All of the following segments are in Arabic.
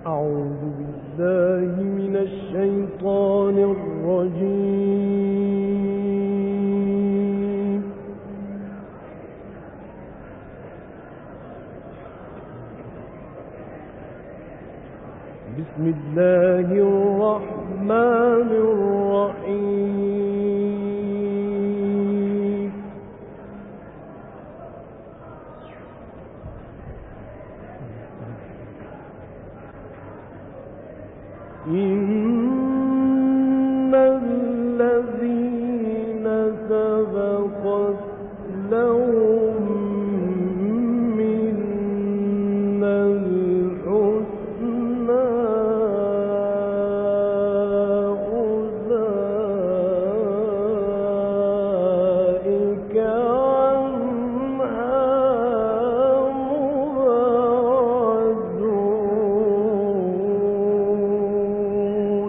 أعوذ بالله من الشيطان الرجيم. بسم الله الرحمن الرحيم. إن الذين سبقت لهم منا الحسنى أولئك عنها مبعدون.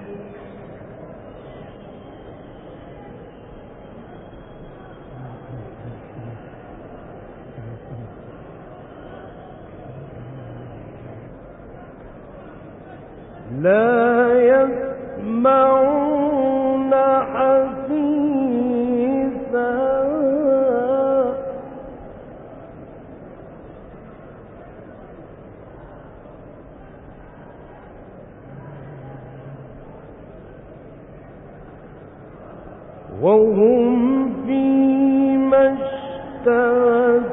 لا يسمعون حسيسها وهم فيما اشتهت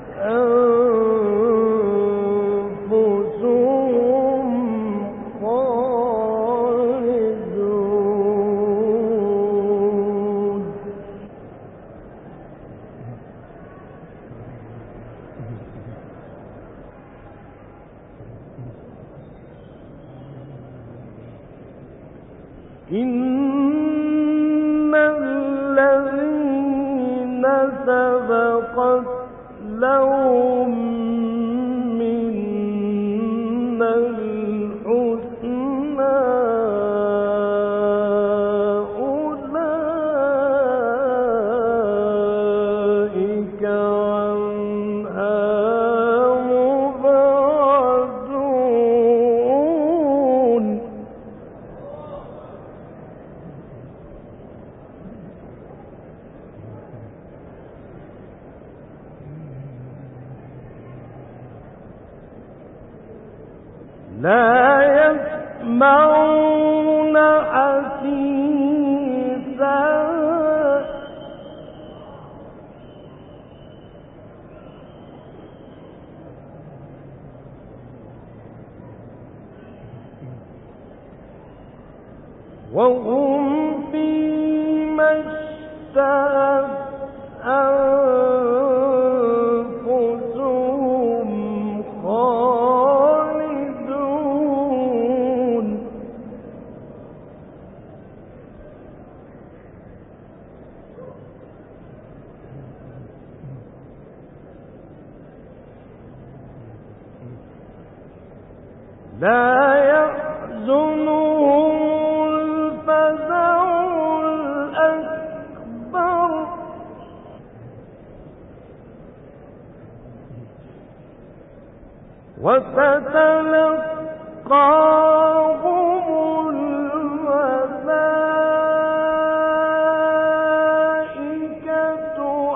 أنفسهم خالدون. إن الذين سبقت لهم منا الحسنى أولئك عنها مبعدون. لا يسمعون حسيسها وهم فيما اشتهت أنفسهم خالدون. لا يحزنهم الفزع الأكبر وتتلقاهم الملائكة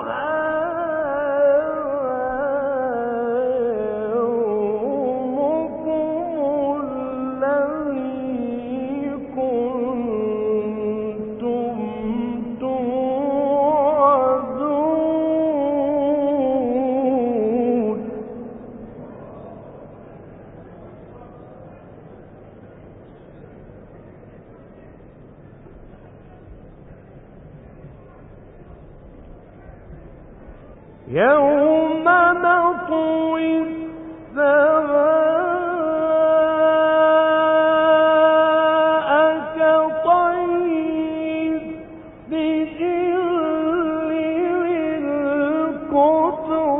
يومكم الذي كنتم توعدون. يوم نطوي السماء كطي السجل للكتب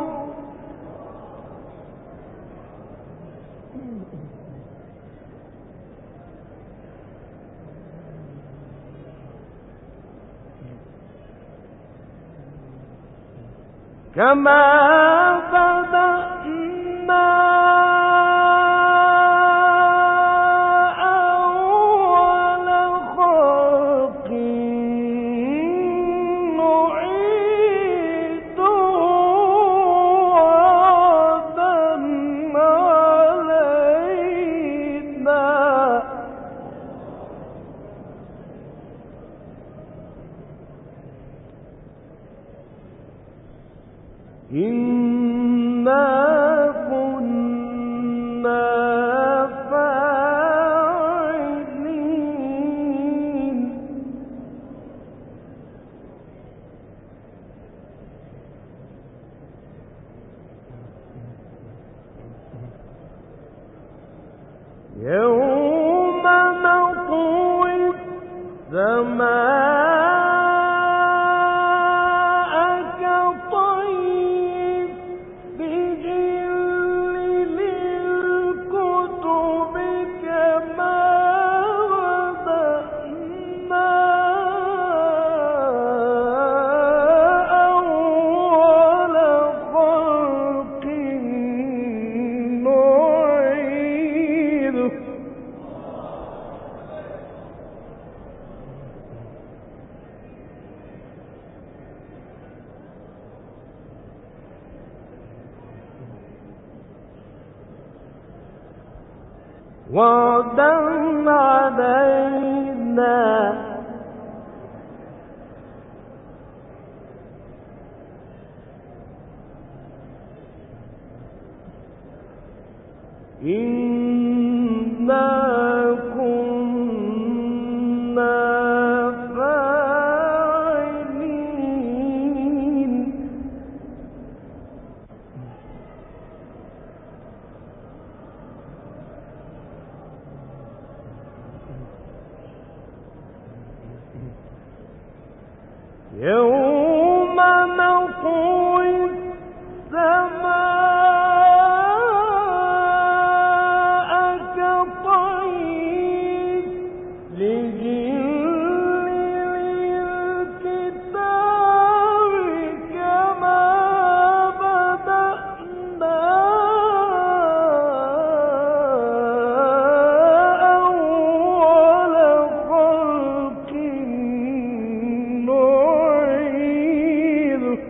كما بدأنا يوم نطوي السماء كطي السجل للكتب كما بدأنا أول خلق نعيده. وعدا علينا إنا كنا فاعلين. يوم نطوي السماء كطي السجل للكتاب كما بدأنا أول خلق نعيده.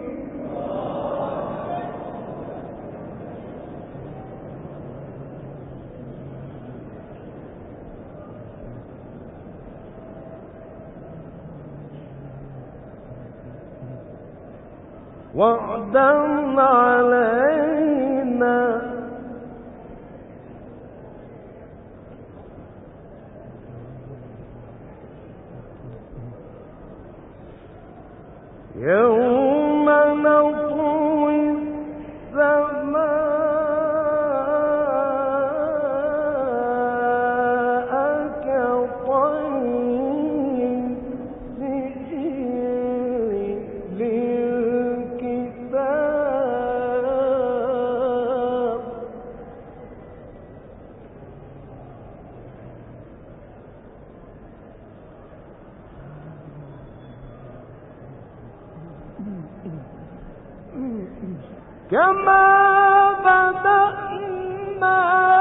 وعدا علينا يوم نطوي السماء كطي السجل للكتاب كما بدأنا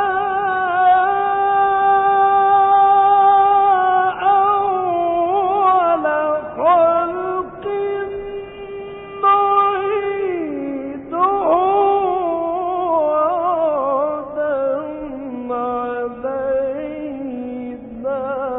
أول خلق نعيده. وعدا علينا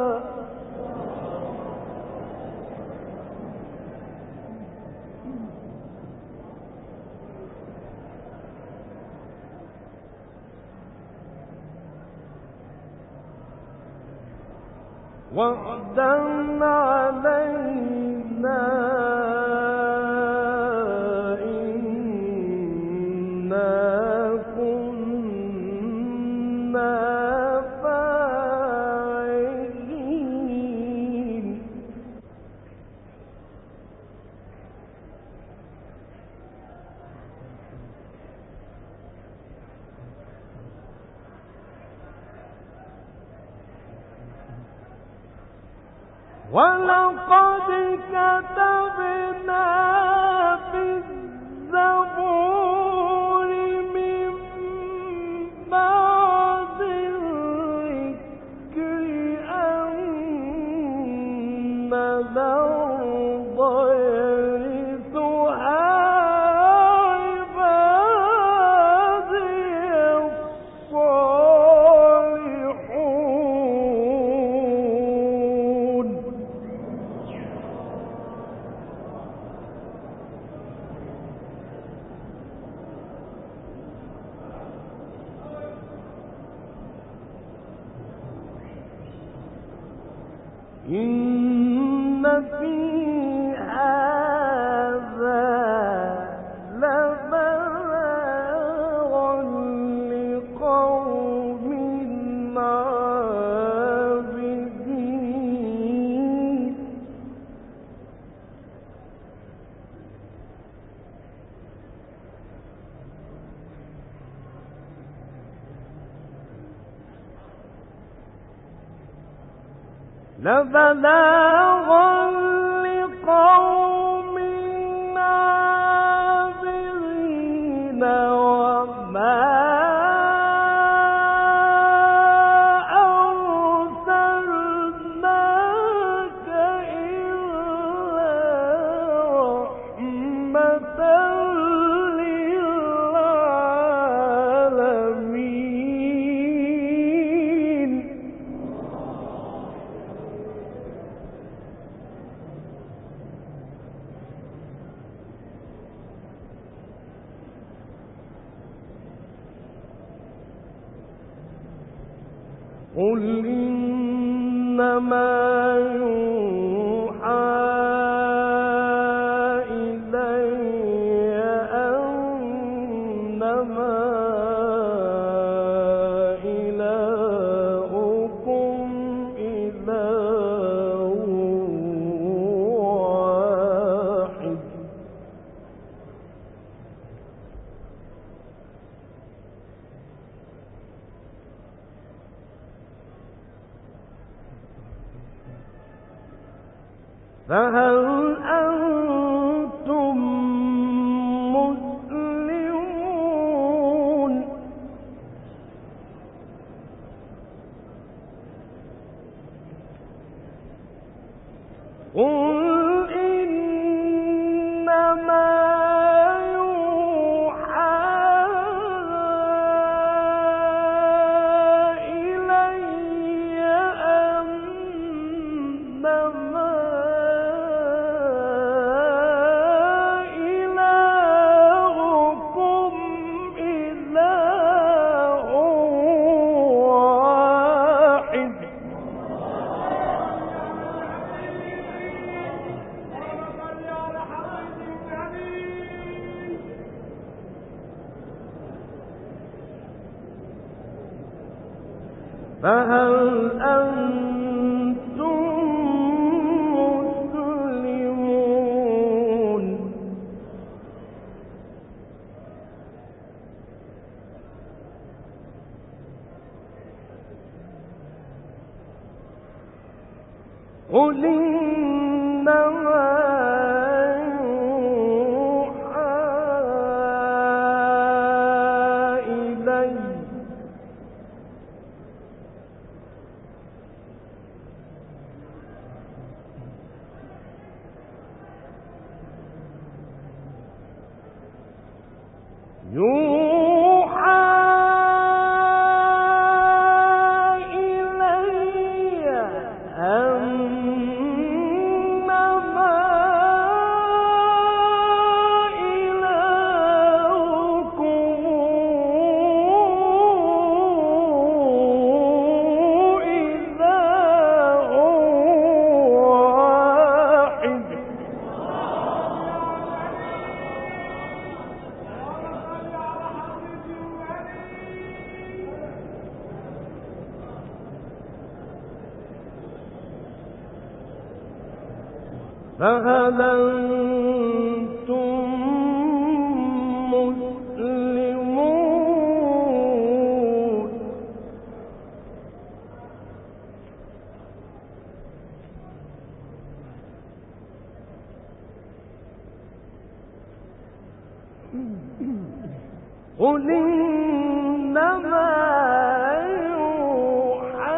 وعدا علينا إنا كنا فاعلين. ولقد كتبنا في الزبور من بعد الذكر أن الأرض يرثها عبادي الصالحون. إن في هذا لبلاغا لقوم عابدين. لبلاغا لقوم عابرين وما أرسلناك إلا رحمة للعالمين. قل إنما يوحى إلي أنما إلهكم إله واحد. فهل أنتم مسلمون؟ قل إنما يوحى إلي أنما إلهكم إله واحد. فهل أنتم مسلمون؟ قل إنما يوحى إلي أنما إلهكم إله واحد. فهل أنتم مسلمون؟ قل إنما يوحى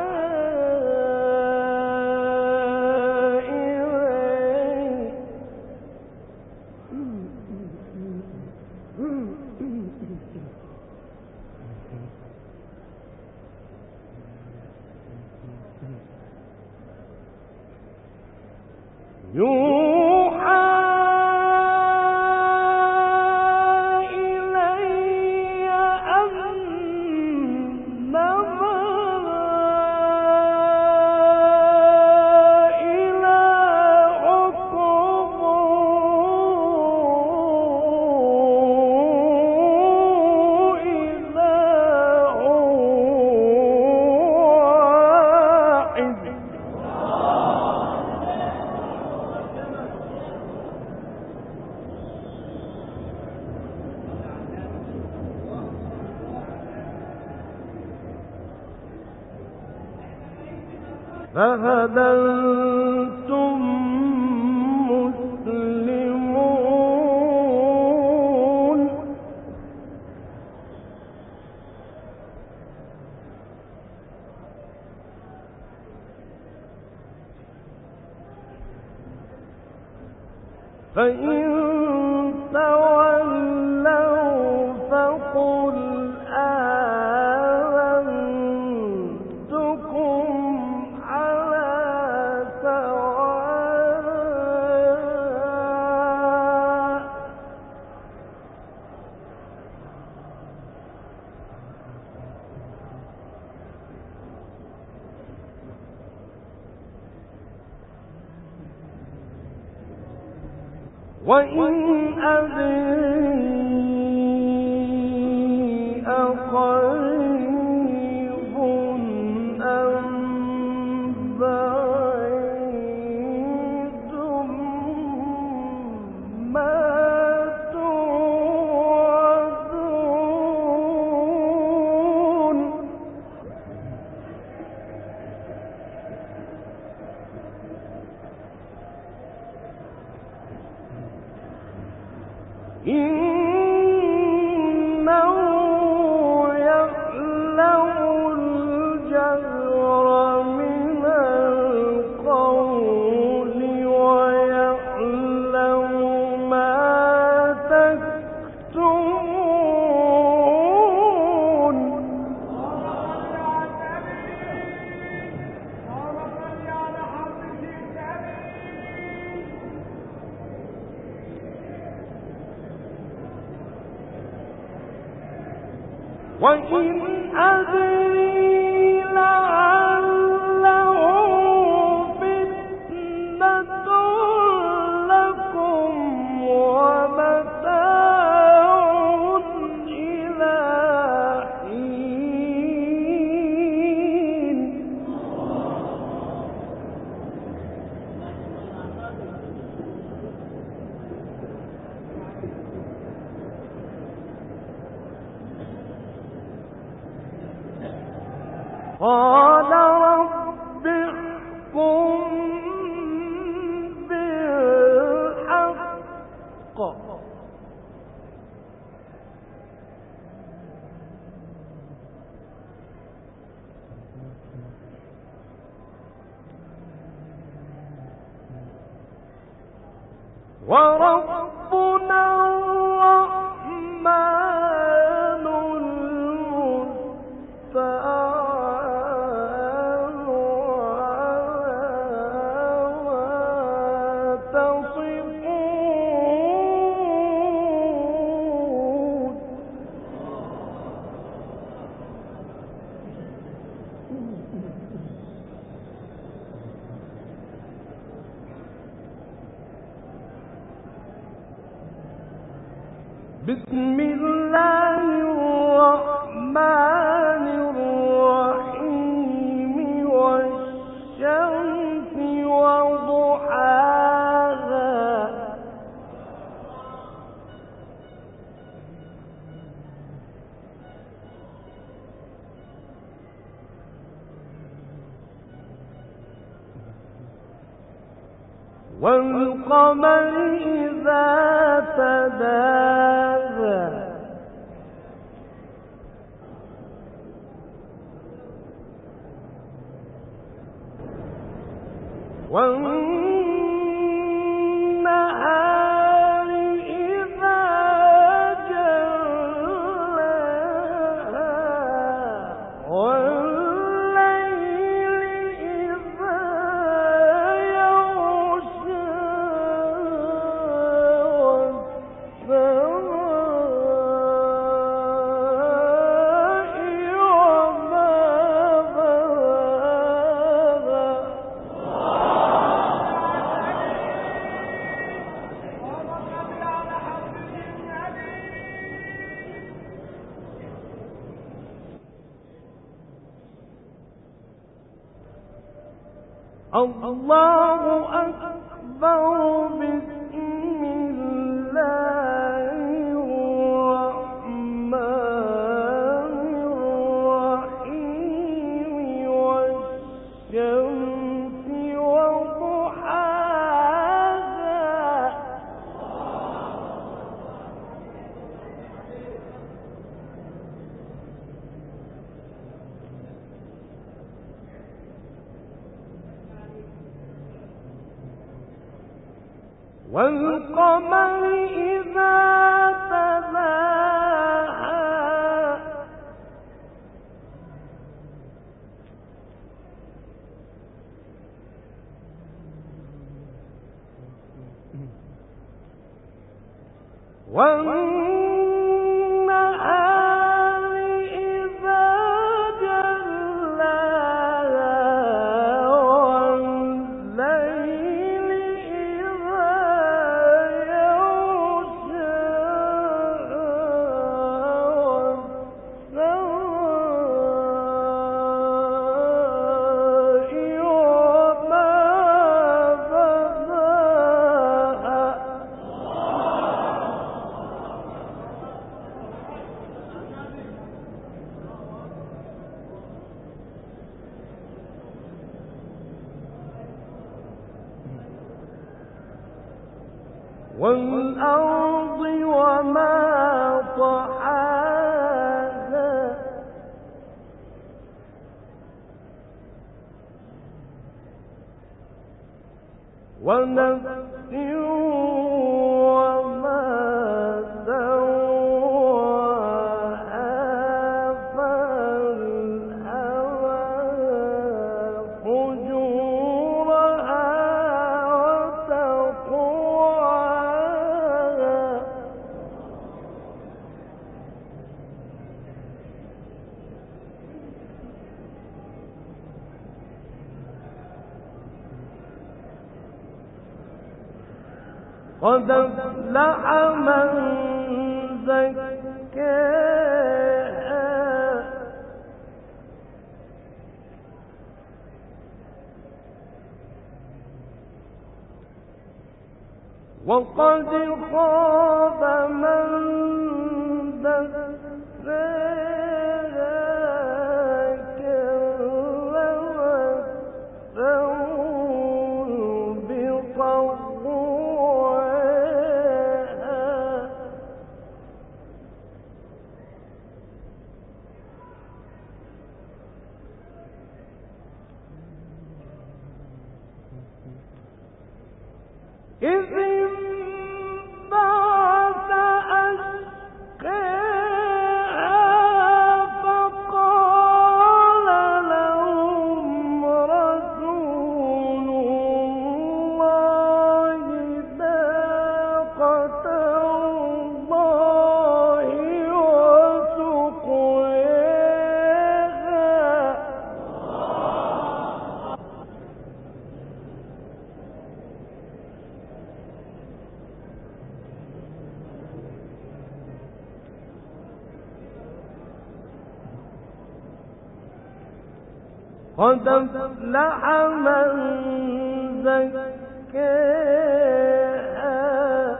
إلي أنما إلهكم إله واحد. فهل أنتم مسلمون فإن تولوا فقل آذنتكم على سواء وإن أدري أقريب أم بعيد ما توعدون إنه يعلم الجهر من القول ويعلم ما تكتمون وإن أدري لعله فتنة لكم ومتاع إلى حين قال رب احكم بالحق وربنا الرحمن المستعان على ما تصفون بسم الله الرحمن الرحيم والشمس وضحاها والقمر إذا تلاها والنهار إذا جلاها والليل إذا يغشاها الله أكبر بسم الله الرحمن الرحيم والشمس والقمر إذا تلاها والنهار إذا جلاها والليل إذا يغشاها والسماء وما والأرض وما طحاها ونفس وما سواها فألهمها فجورها وتقواها قد أفلح من زكاها وقد خاب من دساها كذبت ثمود بطغواها إذ انبعث أشقاها فقال لهم رسول الله ناقة الله وسقياها قد أفلح من زكاها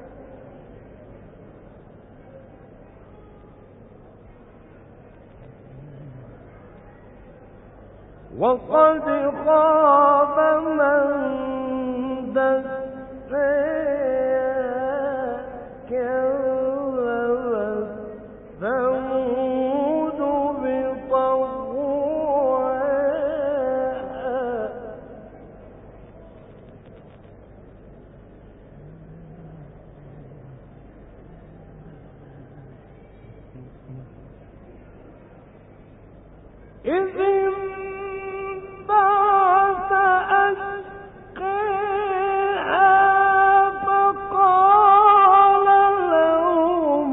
وقد خاب من دساها كذبت ثمود بطغواها إذ انبعث أشقاها فقال لهم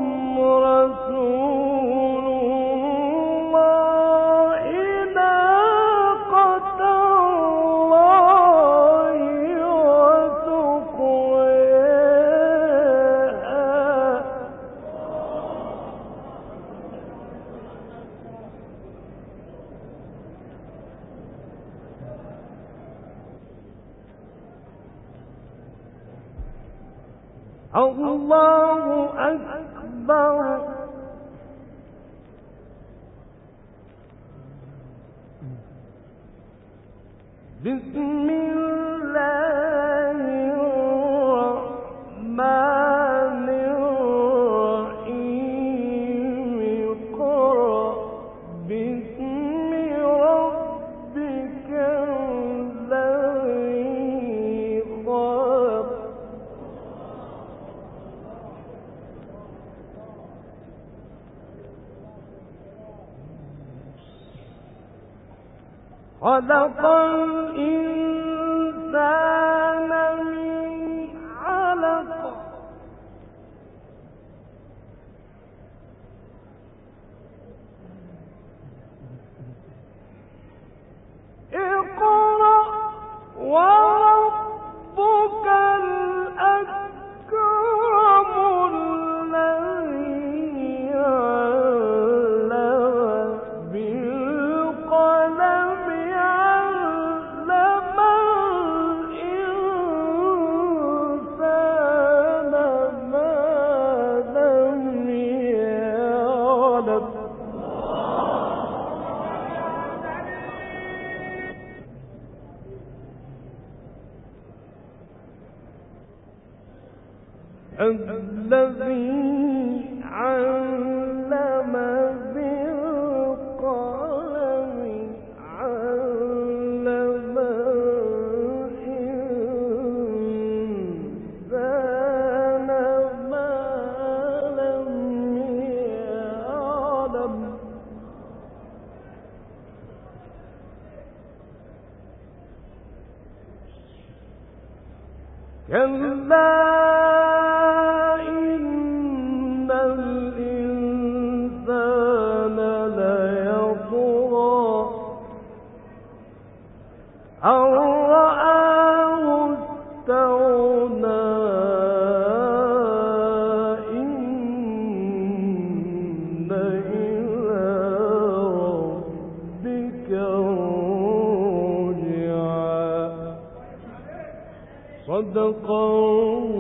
رسول الله ناقة الله وسقياها الله أكبر بسم الله الرحمن الرحيم اقرأ باسم ربك الذي خلق خلق الإنسان من علق اقرأ وربك الأكرم الذي علم بالقلم علم الإنسان ما لم يعلم الذي علم بالقلم علم الإنسان ما لم يعلم كلا إن الإنسان ليطغى أن رآه استغنى إن إلى ربك الرجعى صدق الله